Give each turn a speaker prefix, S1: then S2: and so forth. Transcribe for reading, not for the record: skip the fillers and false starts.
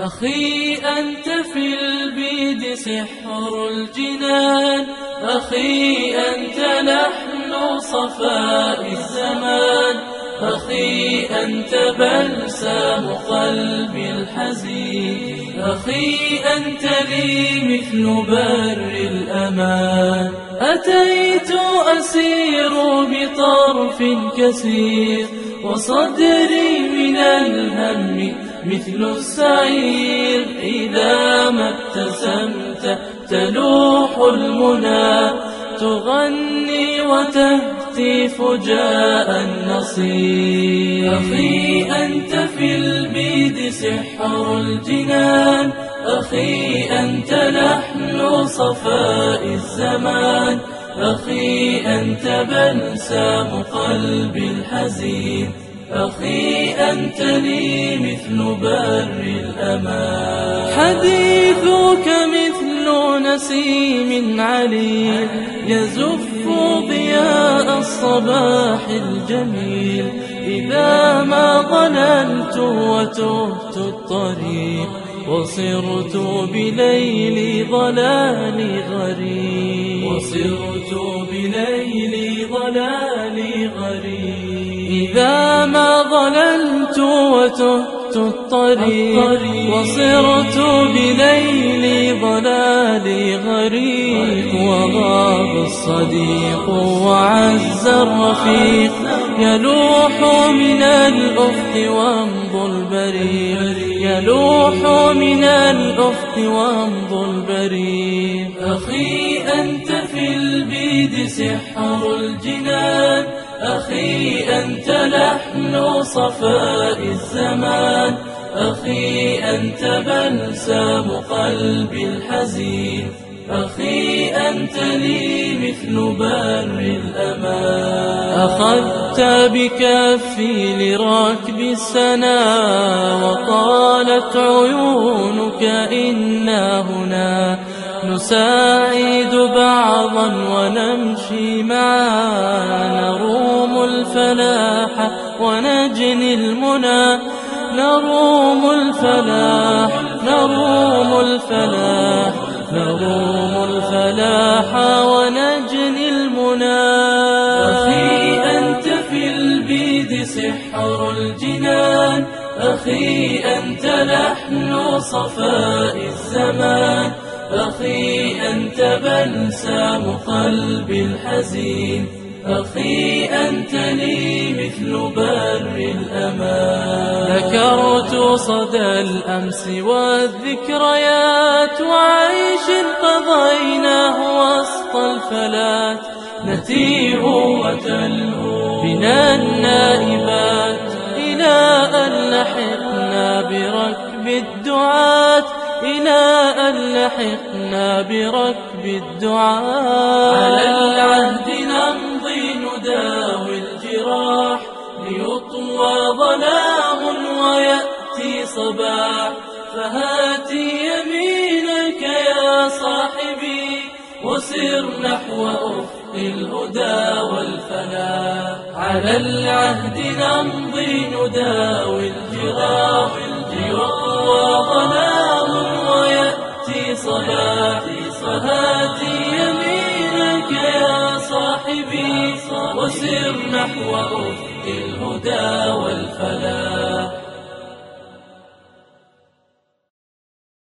S1: أخي أنت في البيد سحر الجنان، أخي أنت لحن صفاء الزمان، أخي أنت بلسم قلبي الحزين، أخي أنت لي مثل بر الأمان. أتيت أسير بطرف كثير وصدري من الهم مثل السعير، إذا ما ابتسمت تلوح المنى، تغني وتهتف جاء النصير. أخي أنت في البيد سحر الجنان، أخي أنت لحن صفاء الزمان، أخي أنت بلسم قلبي الحزين، أخي أنت لي مثل بر الأمان. حديثك مثل نسيم عليل يزف ضياء الصباح الجميل، إذا ما ضللت وتهت الطريق وصرت بليل ضلالي غريب، وصرت بليل ضلالي غريب. إذا ما ضللت وتهت الطريق وصرت بليل ضلالي غريب، وغاب الصديق وعز الرفيق، يلوح من الأفق وامضى البريق، يلوح من الأفق وامضى البريق. أخي أنت في البيد سحر الجنان، أخي أنت لحن صفاء الزمان، أخي أنت بلسم قلبي الحزين، أخي أنت لي مثل بر الأمان. أخذت بكفي لركب السنا وقالت عيونك إنا هنا نساعد بعضا ونمشي معا، نروم الفلاح ونجني المنى، نروم الفلاح، نروم الفلاح، نروم الفلاح ونجني المنى. أخي أنت في البيد سحر الجنان، أخي أنت لحن صفاء الزمان، أخي أنت بلسم قلبي الحزين، أخي أنت لي مثل بر الأمان. ذكرت صدى الأمس والذكريات وعيش قضيناه وسط الفلات، نتيع وتلهو بنا النائبات إلى أن لحقنا بركب الدعاة، إلى أن لحقنا بركب الدعاة. على العهد نمضي نداوي الجراح، ليطوى ظلام ويأتي صباح، فهاتي يمينك يا صاحبي وسر نحو أفق الهدى والفلاح. على العهد نمضي نداوي الجراح، ليطوى ظلام ويأتي صباح، فهاتي يمينك يا صاحبي وسر نحو أفق الهدى والفلاح.